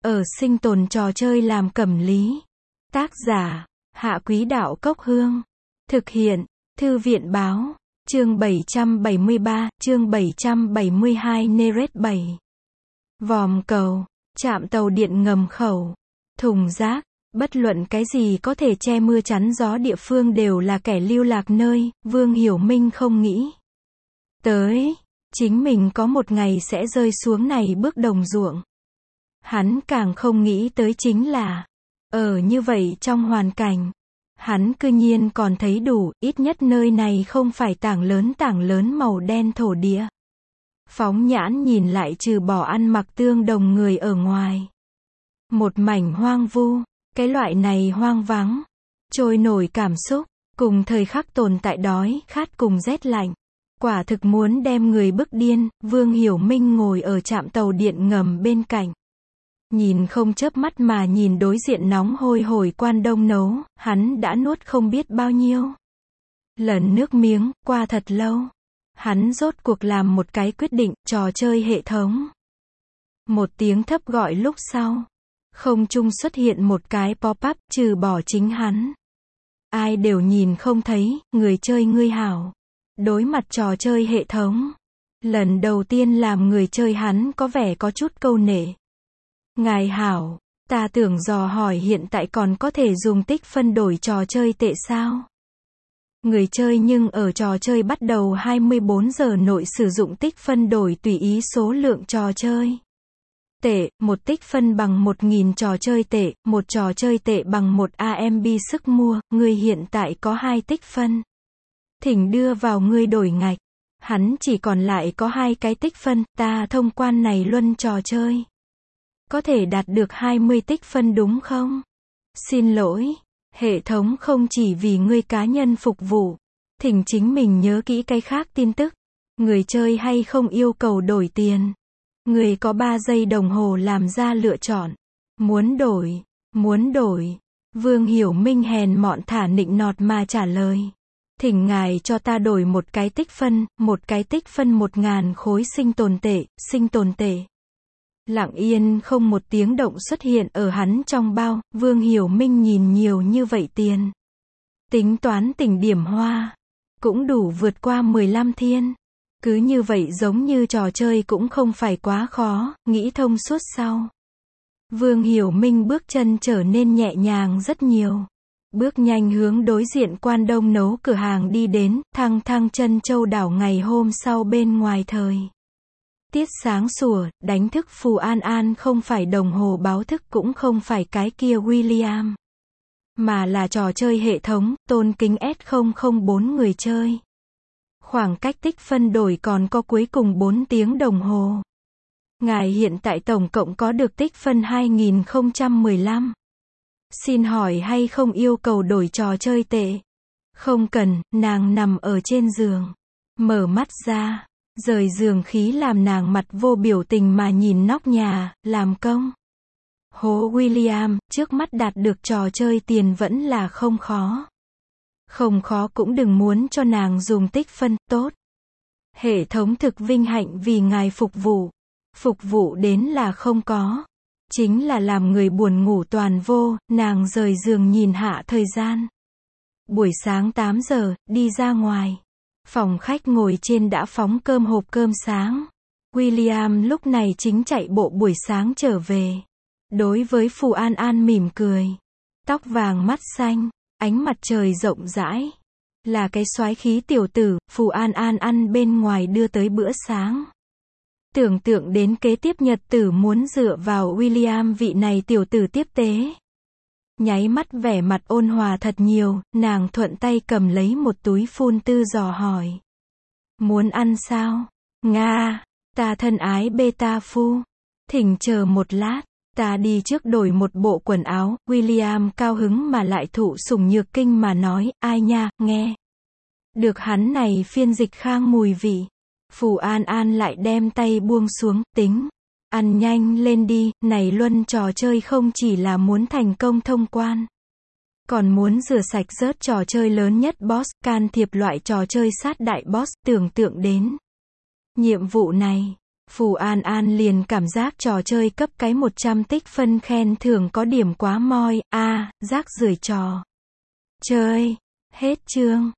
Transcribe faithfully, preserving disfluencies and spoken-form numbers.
ở sinh tồn trò chơi làm cẩm lý. Tác giả, Hạ Quý Đạo Cốc Hương. Thực hiện, Thư viện Báo. Chương bảy trăm bảy mươi ba, chương bảy trăm bảy mươi hai Neret bảy. Vòm cầu, trạm tàu điện ngầm khẩu, thùng rác, bất luận cái gì có thể che mưa chắn gió địa phương đều là kẻ lưu lạc nơi, Vương Hiểu Minh không nghĩ tới, chính mình có một ngày sẽ rơi xuống này bước đồng ruộng. Hắn càng không nghĩ tới chính là, ở như vậy trong hoàn cảnh, hắn cư nhiên còn thấy đủ, ít nhất nơi này không phải tảng lớn tảng lớn màu đen thổ địa. Phóng nhãn nhìn lại trừ bỏ ăn mặc tương đồng người ở ngoài. Một mảnh hoang vu, cái loại này hoang vắng, trôi nổi cảm xúc, cùng thời khắc tồn tại đói, khát cùng rét lạnh. Quả thực muốn đem người bức điên, Vương Hiểu Minh ngồi ở trạm tàu điện ngầm bên cạnh. Nhìn không chớp mắt mà nhìn đối diện nóng hôi hổi quan đông nấu, hắn đã nuốt không biết bao nhiêu lần nước miếng, qua thật lâu. Hắn rốt cuộc làm một cái quyết định, trò chơi hệ thống. Một tiếng thấp gọi lúc sau. Không trung xuất hiện một cái pop-up, trừ bỏ chính hắn. Ai đều nhìn không thấy, người chơi ngươi hảo. Đối mặt trò chơi hệ thống. Lần đầu tiên làm người chơi hắn có vẻ có chút câu nệ. Ngài hảo, ta tưởng dò hỏi hiện tại còn có thể dùng tích phân đổi trò chơi tệ sao? Người chơi nhưng ở trò chơi bắt đầu hai mươi bốn giờ nội sử dụng tích phân đổi tùy ý số lượng trò chơi tệ, một tích phân bằng một nghìn trò chơi tệ, một trò chơi tệ bằng một a em bê sức mua, ngươi hiện tại có hai tích phân. Thỉnh đưa vào ngươi đổi ngạch. Hắn chỉ còn lại có hai cái tích phân, ta thông quan này luân trò chơi. Có thể đạt được hai mươi tích phân đúng không? Xin lỗi, hệ thống không chỉ vì ngươi cá nhân phục vụ. Thỉnh chính mình nhớ kỹ cái khác tin tức. Người chơi hay không yêu cầu đổi tiền. Người có ba giây đồng hồ làm ra lựa chọn. Muốn đổi, muốn đổi. Vương Hiểu Minh hèn mọn thả nịnh nọt mà trả lời. Thỉnh ngài cho ta đổi một cái tích phân, một cái tích phân một ngàn khối sinh tồn tệ, sinh tồn tệ. Lặng yên không một tiếng động xuất hiện ở hắn trong bao, Vương Hiểu Minh nhìn nhiều như vậy tiền. Tính toán tỉnh điểm hoa. Cũng đủ vượt qua mười lăm thiên. Cứ như vậy giống như trò chơi cũng không phải quá khó, nghĩ thông suốt sau. Vương Hiểu Minh bước chân trở nên nhẹ nhàng rất nhiều. Bước nhanh hướng đối diện quan đông nấu cửa hàng đi đến, thăng thăng chân châu đảo ngày hôm sau bên ngoài thời. Tiết sáng sủa, đánh thức Phù An An không phải đồng hồ báo thức cũng không phải cái kia William. Mà là trò chơi hệ thống, tôn kính S không không bốn người chơi. Khoảng cách tích phân đổi còn có cuối cùng bốn tiếng đồng hồ. Ngài hiện tại tổng cộng có được tích phân hai nghìn không trăm mười lăm. Xin hỏi hay không yêu cầu đổi trò chơi tệ? Không cần, nàng nằm ở trên giường. Mở mắt ra, rời giường khí làm nàng mặt vô biểu tình mà nhìn nóc nhà, làm công. Hố William, trước mắt đạt được trò chơi tiền vẫn là không khó. Không khó cũng đừng muốn cho nàng dùng tích phân, tốt. Hệ thống thực vinh hạnh vì ngài phục vụ. Phục vụ đến là không có. Chính là làm người buồn ngủ toàn vô, nàng rời giường nhìn hạ thời gian. Buổi sáng tám giờ, đi ra ngoài. Phòng khách ngồi trên đã phóng cơm hộp cơm sáng. William lúc này chính chạy bộ buổi sáng trở về. Đối với Phù An An mỉm cười. Tóc vàng mắt xanh, ánh mặt trời rộng rãi. Là cái soái khí tiểu tử, Phù An An ăn bên ngoài đưa tới bữa sáng. Tưởng tượng đến kế tiếp nhật tử muốn dựa vào William vị này tiểu tử tiếp tế. Nháy mắt vẻ mặt ôn hòa thật nhiều, nàng thuận tay cầm lấy một túi phun tư dò hỏi. Muốn ăn sao? Nga, ta thân ái beta phu. Thỉnh chờ một lát, ta đi trước đổi một bộ quần áo. William cao hứng mà lại thụ sủng nhược kinh mà nói, ai nha, nghe. Được hắn này phiên dịch khang mùi vị. Phù An An lại đem tay buông xuống, tính. Ăn nhanh lên đi, này luân trò chơi không chỉ là muốn thành công thông quan. Còn muốn rửa sạch rớt trò chơi lớn nhất boss, can thiệp loại trò chơi sát đại boss, tưởng tượng đến. Nhiệm vụ này, Phù An An liền cảm giác trò chơi cấp cái một trăm tích phân khen thưởng có điểm quá moi, a, rác rưởi trò chơi. Hết chương.